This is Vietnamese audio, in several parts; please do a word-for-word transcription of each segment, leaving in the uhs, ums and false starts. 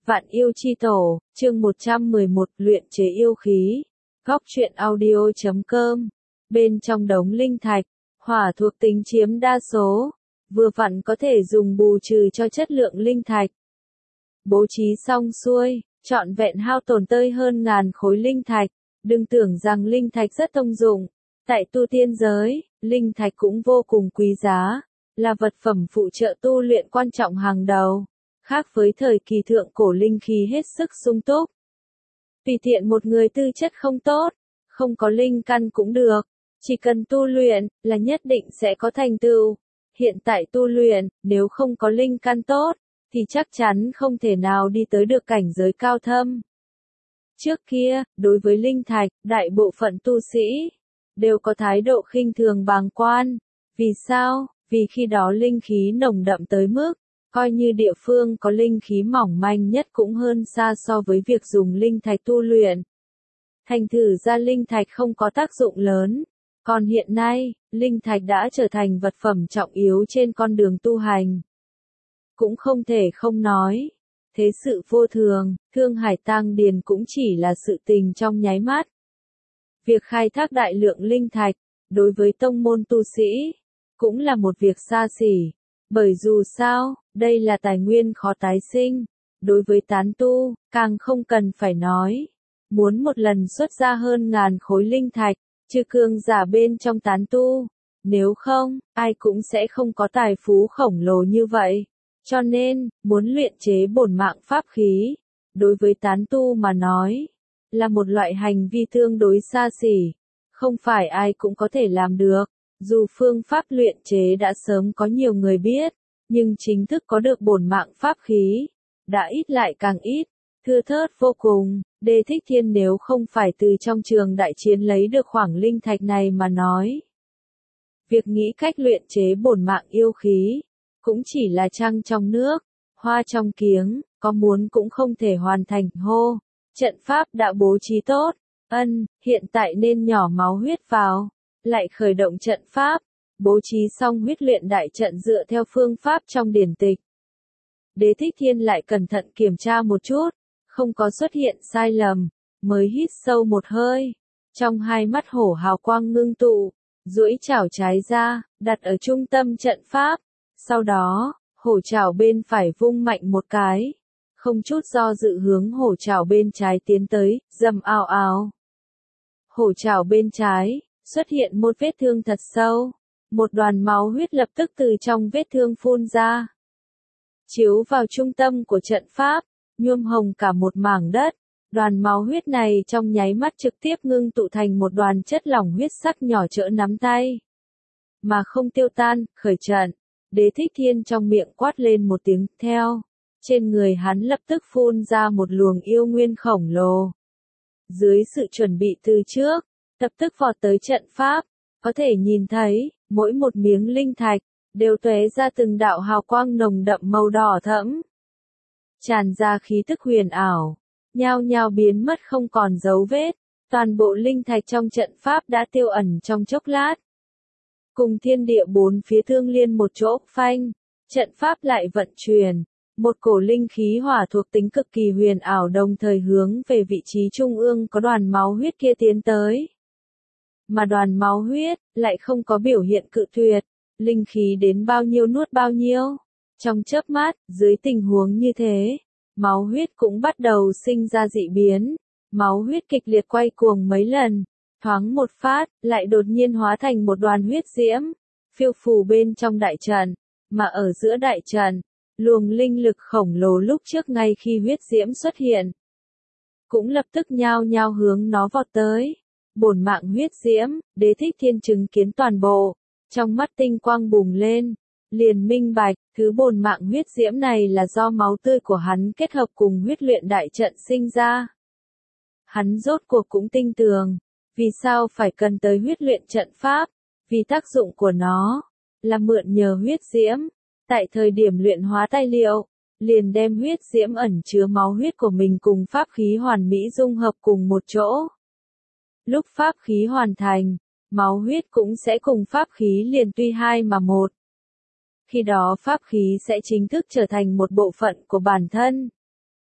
Vạn yêu chi tổ, chương một trăm mười một, luyện chế yêu khí. Góc truyện audio chấm com. Bên trong đống linh thạch, hỏa thuộc tính chiếm đa số, vừa vặn có thể dùng bù trừ cho chất lượng linh thạch. Bố trí xong xuôi, trọn vẹn hao tổn tơi hơn ngàn khối linh thạch. Đừng tưởng rằng linh thạch rất thông dụng. Tại tu tiên giới, linh thạch cũng vô cùng quý giá, là vật phẩm phụ trợ tu luyện quan trọng hàng đầu. Khác với thời kỳ thượng cổ linh khí hết sức sung túc. Tùy tiện một người tư chất không tốt, không có linh căn cũng được, chỉ cần tu luyện là nhất định sẽ có thành tựu. Hiện tại tu luyện, nếu không có linh căn tốt, thì chắc chắn không thể nào đi tới được cảnh giới cao thâm. Trước kia, đối với linh thạch, đại bộ phận tu sĩ đều có thái độ khinh thường bàng quan. Vì sao? Vì khi đó linh khí nồng đậm tới mức coi như địa phương có linh khí mỏng manh nhất cũng hơn xa so với việc dùng linh thạch tu luyện. Thành thử ra linh thạch không có tác dụng lớn. Còn hiện nay, linh thạch đã trở thành vật phẩm trọng yếu trên con đường tu hành. Cũng không thể không nói. Thế sự vô thường, Thương Hải Tang Điền cũng chỉ là sự tình trong nháy mắt. Việc khai thác đại lượng linh thạch, đối với tông môn tu sĩ, cũng là một việc xa xỉ. Bởi dù sao, đây là tài nguyên khó tái sinh, đối với tán tu, càng không cần phải nói. Muốn một lần xuất ra hơn ngàn khối linh thạch, trừ cường giả bên trong tán tu. Nếu không, ai cũng sẽ không có tài phú khổng lồ như vậy. Cho nên, muốn luyện chế bổn mạng pháp khí, đối với tán tu mà nói, là một loại hành vi tương đối xa xỉ. Không phải ai cũng có thể làm được. Dù phương pháp luyện chế đã sớm có nhiều người biết, nhưng chính thức có được bổn mạng pháp khí, đã ít lại càng ít, thưa thớt vô cùng. Đế Thích Thiên nếu không phải từ trong trường đại chiến lấy được khoảng linh thạch này mà nói. Việc nghĩ cách luyện chế bổn mạng yêu khí, cũng chỉ là trăng trong nước, hoa trong kiếng, có muốn cũng không thể hoàn thành. Hô, trận pháp đã bố trí tốt, ân, hiện tại nên nhỏ máu huyết vào. Lại khởi động trận pháp, bố trí xong huyết luyện đại trận dựa theo phương pháp trong điển tịch. Đế Thích Thiên lại cẩn thận kiểm tra một chút, không có xuất hiện sai lầm, mới hít sâu một hơi. Trong hai mắt hổ hào quang ngưng tụ, duỗi chảo trái ra, đặt ở trung tâm trận pháp. Sau đó, hổ chảo bên phải vung mạnh một cái, không chút do dự hướng hổ chảo bên trái tiến tới, rầm ào ào. Hổ chảo bên trái xuất hiện một vết thương thật sâu, một đoàn máu huyết lập tức từ trong vết thương phun ra. Chiếu vào trung tâm của trận pháp, nhuộm hồng cả một mảng đất, đoàn máu huyết này trong nháy mắt trực tiếp ngưng tụ thành một đoàn chất lỏng huyết sắc nhỏ cỡ nắm tay. Mà không tiêu tan, khởi trận, Đế Thích Thiên trong miệng quát lên một tiếng, theo. Trên người hắn lập tức phun ra một luồng yêu nguyên khổng lồ. Dưới sự chuẩn bị từ trước, lập tức vọt tới trận pháp, có thể nhìn thấy, mỗi một miếng linh thạch, đều tóe ra từng đạo hào quang nồng đậm màu đỏ thẫm. Tràn ra khí tức huyền ảo, nhao nhao biến mất không còn dấu vết, toàn bộ linh thạch trong trận pháp đã tiêu ẩn trong chốc lát. Cùng thiên địa bốn phía thương liên một chỗ, phanh, trận pháp lại vận chuyển. Một cổ linh khí hỏa thuộc tính cực kỳ huyền ảo đồng thời hướng về vị trí trung ương có đoàn máu huyết kia tiến tới. Mà đoàn máu huyết, lại không có biểu hiện cự tuyệt, linh khí đến bao nhiêu nuốt bao nhiêu. Trong chớp mắt, dưới tình huống như thế, máu huyết cũng bắt đầu sinh ra dị biến, máu huyết kịch liệt quay cuồng mấy lần, thoáng một phát, lại đột nhiên hóa thành một đoàn huyết diễm, phiêu phù bên trong đại trận, mà ở giữa đại trận, luồng linh lực khổng lồ lúc trước ngay khi huyết diễm xuất hiện, cũng lập tức nhao nhao hướng nó vọt tới. Bổn mạng huyết diễm, Đế Thích Thiên chứng kiến toàn bộ, trong mắt tinh quang bùng lên, liền minh bạch, thứ bổn mạng huyết diễm này là do máu tươi của hắn kết hợp cùng huyết luyện đại trận sinh ra. Hắn rốt cuộc cũng tinh tường, vì sao phải cần tới huyết luyện trận pháp, vì tác dụng của nó, là mượn nhờ huyết diễm, tại thời điểm luyện hóa tài liệu, liền đem huyết diễm ẩn chứa máu huyết của mình cùng pháp khí hoàn mỹ dung hợp cùng một chỗ. Lúc pháp khí hoàn thành, máu huyết cũng sẽ cùng pháp khí liền tuy hai mà một. Khi đó pháp khí sẽ chính thức trở thành một bộ phận của bản thân.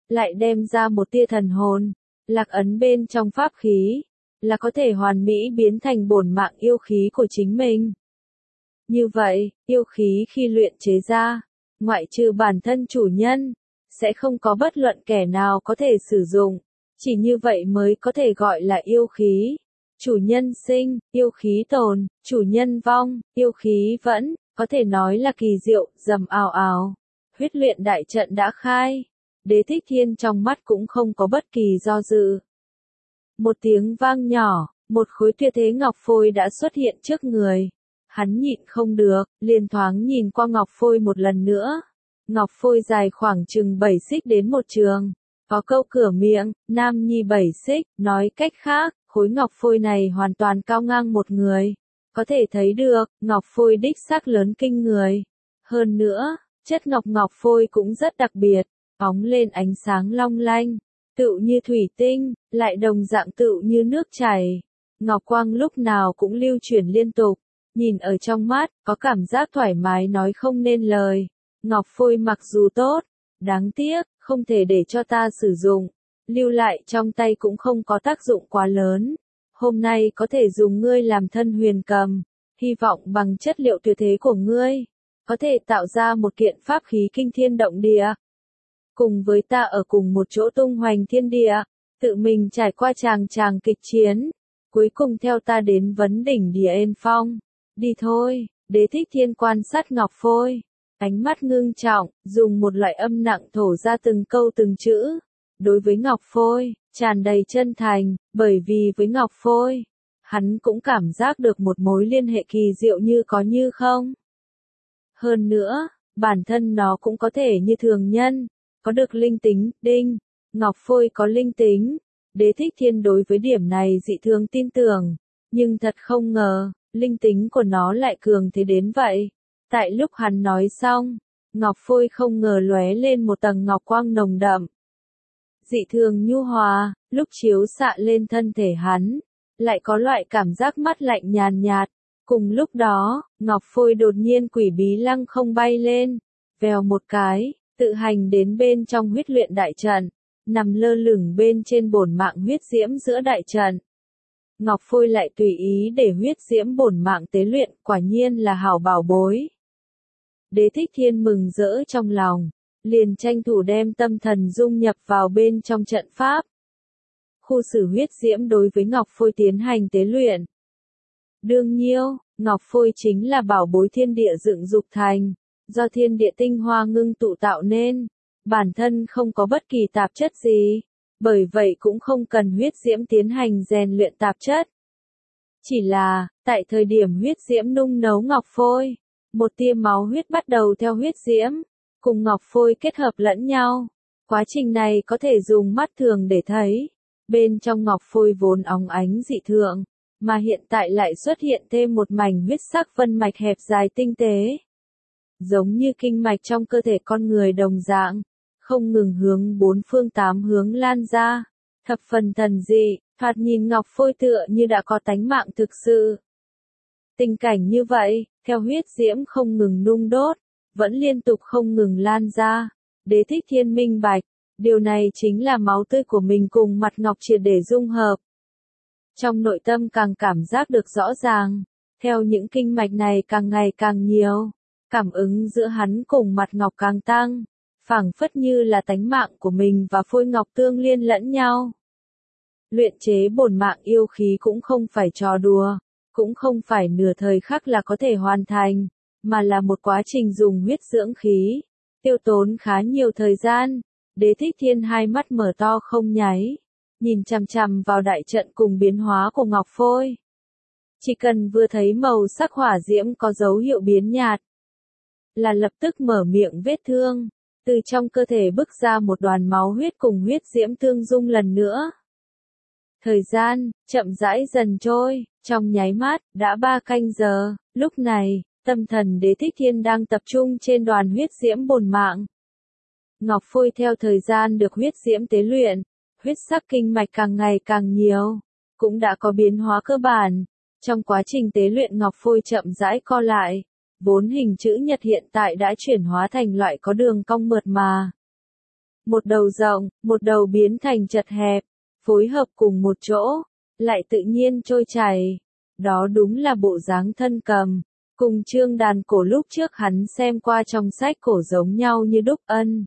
lại đem ra một tia thần hồn, lạc ấn bên trong pháp khí, là có thể hoàn mỹ biến thành bổn mạng yêu khí của chính mình. Như vậy, yêu khí khi luyện chế ra, ngoại trừ bản thân chủ nhân, sẽ không có bất luận kẻ nào có thể sử dụng, chỉ như vậy mới có thể gọi là yêu khí. Chủ nhân sinh, yêu khí tồn, chủ nhân vong, yêu khí vẫn, có thể nói là kỳ diệu, rầm ào ào. Huyết luyện đại trận đã khai, Đế Thích Thiên trong mắt cũng không có bất kỳ do dự. Một tiếng vang nhỏ, một khối tuyệt thế ngọc phôi đã xuất hiện trước người. Hắn nhịn không được, liền thoáng nhìn qua ngọc phôi một lần nữa. Ngọc phôi dài khoảng chừng bảy xích đến một trường. Có câu cửa miệng, nam nhi bảy xích, nói cách khác, khối ngọc phôi này hoàn toàn cao ngang một người. Có thể thấy được, ngọc phôi đích xác lớn kinh người. Hơn nữa, chất ngọc ngọc phôi cũng rất đặc biệt, bóng lên ánh sáng long lanh, tựu như thủy tinh, lại đồng dạng tựu như nước chảy. Ngọc quang lúc nào cũng lưu chuyển liên tục, nhìn ở trong mắt, có cảm giác thoải mái nói không nên lời. Ngọc phôi mặc dù tốt, đáng tiếc, không thể để cho ta sử dụng, lưu lại trong tay cũng không có tác dụng quá lớn. Hôm nay có thể dùng ngươi làm thân huyền cầm, hy vọng bằng chất liệu tuyệt thế của ngươi, có thể tạo ra một kiện pháp khí kinh thiên động địa. Cùng với ta ở cùng một chỗ tung hoành thiên địa, tự mình trải qua tràng tràng kịch chiến, cuối cùng theo ta đến vấn đỉnh Địa Yên Phong. Đi thôi, Đế Thích Thiên quan sát ngọc phôi, ánh mắt ngưng trọng, dùng một loại âm nặng thổ ra từng câu từng chữ. Đối với ngọc phôi, tràn đầy chân thành, bởi vì với ngọc phôi, hắn cũng cảm giác được một mối liên hệ kỳ diệu như có như không. Hơn nữa, bản thân nó cũng có thể như thường nhân, có được linh tính, đinh, ngọc phôi có linh tính. Đế Thích Thiên đối với điểm này dị thường tin tưởng, nhưng thật không ngờ, linh tính của nó lại cường thế đến vậy. Tại lúc hắn nói xong, ngọc phôi không ngờ lóe lên một tầng ngọc quang nồng đậm. Dị thường nhu hòa, lúc chiếu xạ lên thân thể hắn, lại có loại cảm giác mắt lạnh nhàn nhạt. Cùng lúc đó, ngọc phôi đột nhiên quỷ bí lăng không bay lên, vèo một cái, tự hành đến bên trong huyết luyện đại trận, nằm lơ lửng bên trên bổn mạng huyết diễm giữa đại trận. Ngọc phôi lại tùy ý để huyết diễm bổn mạng tế luyện, quả nhiên là hảo bảo bối. Đế Thích Thiên mừng rỡ trong lòng, liền tranh thủ đem tâm thần dung nhập vào bên trong trận pháp. Khu xử huyết diễm đối với ngọc phôi tiến hành tế luyện. Đương nhiêu, ngọc phôi chính là bảo bối thiên địa dựng dục thành, do thiên địa tinh hoa ngưng tụ tạo nên, bản thân không có bất kỳ tạp chất gì, bởi vậy cũng không cần huyết diễm tiến hành rèn luyện tạp chất. Chỉ là, tại thời điểm huyết diễm nung nấu ngọc phôi, một tia máu huyết bắt đầu theo huyết diễm, cùng ngọc phôi kết hợp lẫn nhau. Quá trình này có thể dùng mắt thường để thấy, bên trong ngọc phôi vốn óng ánh dị thường, mà hiện tại lại xuất hiện thêm một mảnh huyết sắc vân mạch hẹp dài tinh tế. Giống như kinh mạch trong cơ thể con người đồng dạng, không ngừng hướng bốn phương tám hướng lan ra, thập phần thần dị, thoạt nhìn ngọc phôi tựa như đã có tánh mạng thực sự. Tình cảnh như vậy, theo huyết diễm không ngừng nung đốt, vẫn liên tục không ngừng lan ra. Đế Thích Thiên minh bạch, điều này chính là máu tươi của mình cùng mặt ngọc triệt để dung hợp. Trong nội tâm càng cảm giác được rõ ràng, theo những kinh mạch này càng ngày càng nhiều, cảm ứng giữa hắn cùng mặt ngọc càng tăng, phảng phất như là tánh mạng của mình và phôi ngọc tương liên lẫn nhau. Luyện chế bổn mạng yêu khí cũng không phải trò đùa, cũng không phải nửa thời khắc là có thể hoàn thành, mà là một quá trình dùng huyết dưỡng khí, tiêu tốn khá nhiều thời gian. Đế Thích Thiên hai mắt mở to không nháy, nhìn chằm chằm vào đại trận cùng biến hóa của ngọc phôi. Chỉ cần vừa thấy màu sắc hỏa diễm có dấu hiệu biến nhạt, là lập tức mở miệng vết thương, từ trong cơ thể bức ra một đoàn máu huyết cùng huyết diễm tương dung lần nữa. Thời gian, chậm rãi dần trôi, trong nháy mắt, đã ba canh giờ, lúc này, tâm thần Đế Thích Thiên đang tập trung trên đoàn huyết diễm bổn mạng. Ngọc phôi theo thời gian được huyết diễm tế luyện, huyết sắc kinh mạch càng ngày càng nhiều, cũng đã có biến hóa cơ bản. Trong quá trình tế luyện ngọc phôi chậm rãi co lại, vốn hình chữ nhật hiện tại đã chuyển hóa thành loại có đường cong mượt mà. một đầu rộng, một đầu biến thành chật hẹp, phối hợp cùng một chỗ, lại tự nhiên trôi chảy. Đó đúng là bộ dáng thân cầm, cùng chương đàn cổ lúc trước hắn xem qua trong sách cổ giống nhau như đúc. Ân.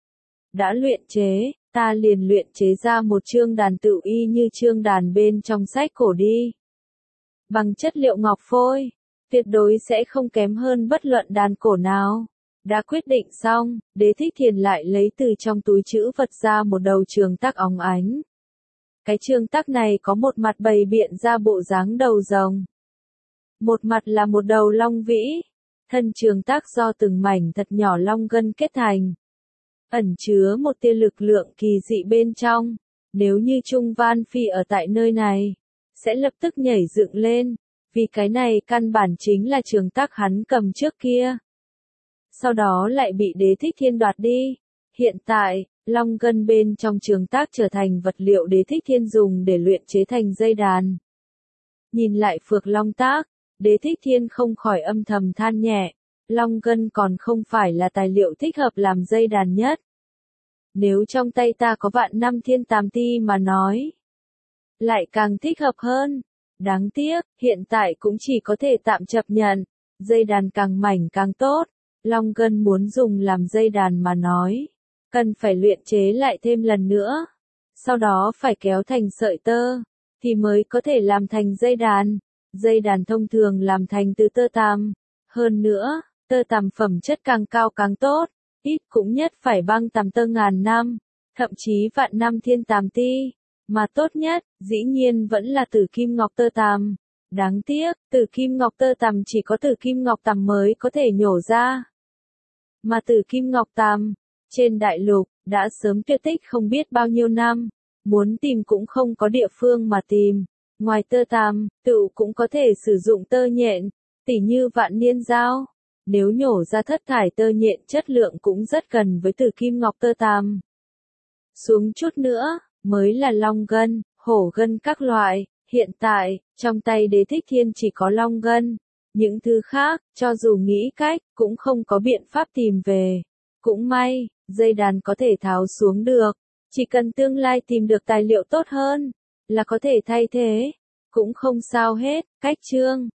Đã luyện chế, ta liền luyện chế ra một chương đàn tự y như chương đàn bên trong sách cổ đi. Bằng chất liệu ngọc phôi, tuyệt đối sẽ không kém hơn bất luận đàn cổ nào. Đã quyết định xong, Đế Thích Thiền lại lấy từ trong túi trữ vật ra một đầu trường tắc óng ánh. Cái trường tắc này có một mặt bày biện ra bộ dáng đầu rồng. Một mặt là một đầu long vĩ. Thân trường tắc do từng mảnh thật nhỏ long gân kết thành. Ẩn chứa một tia lực lượng kỳ dị bên trong. Nếu như Trung Văn Phi ở tại nơi này, sẽ lập tức nhảy dựng lên. Vì cái này căn bản chính là trường tắc hắn cầm trước kia. Sau đó lại bị Đế Thích Thiên đoạt đi. Hiện tại, long gân bên trong trường tác trở thành vật liệu Đế Thích Thiên dùng để luyện chế thành dây đàn. Nhìn lại phược long tác, Đế Thích Thiên không khỏi âm thầm than nhẹ, long gân còn không phải là tài liệu thích hợp làm dây đàn nhất. Nếu trong tay ta có vạn năm thiên tàm ti mà nói, lại càng thích hợp hơn. Đáng tiếc, hiện tại cũng chỉ có thể tạm chấp nhận, dây đàn càng mảnh càng tốt. Long gân muốn dùng làm dây đàn mà nói, cần phải luyện chế lại thêm lần nữa. Sau đó phải kéo thành sợi tơ, thì mới có thể làm thành dây đàn. Dây đàn thông thường làm thành từ tơ tằm. Hơn nữa, tơ tằm phẩm chất càng cao càng tốt, ít cũng nhất phải băng tằm tơ ngàn năm, thậm chí vạn năm thiên tàm ti. Mà tốt nhất, dĩ nhiên vẫn là tử kim ngọc tơ tằm. Đáng tiếc, tử kim ngọc tơ tằm chỉ có tử kim ngọc tằm mới có thể nhổ ra. Mà tử kim ngọc tằm, trên đại lục, đã sớm tuyệt tích không biết bao nhiêu năm. Muốn tìm cũng không có địa phương mà tìm. Ngoài tơ tằm, tự cũng có thể sử dụng tơ nhện, tỉ như vạn niên dao. Nếu nhổ ra thất thải tơ nhện chất lượng cũng rất gần với tử kim ngọc tơ tằm. Xuống chút nữa, mới là long gân, hổ gân các loại. Hiện tại, trong tay Đế Thích Thiên chỉ có long gân. Những thứ khác, cho dù nghĩ cách, cũng không có biện pháp tìm về. Cũng may, dây đàn có thể tháo xuống được. Chỉ cần tương lai tìm được tài liệu tốt hơn, là có thể thay thế. Cũng không sao hết, cách chương.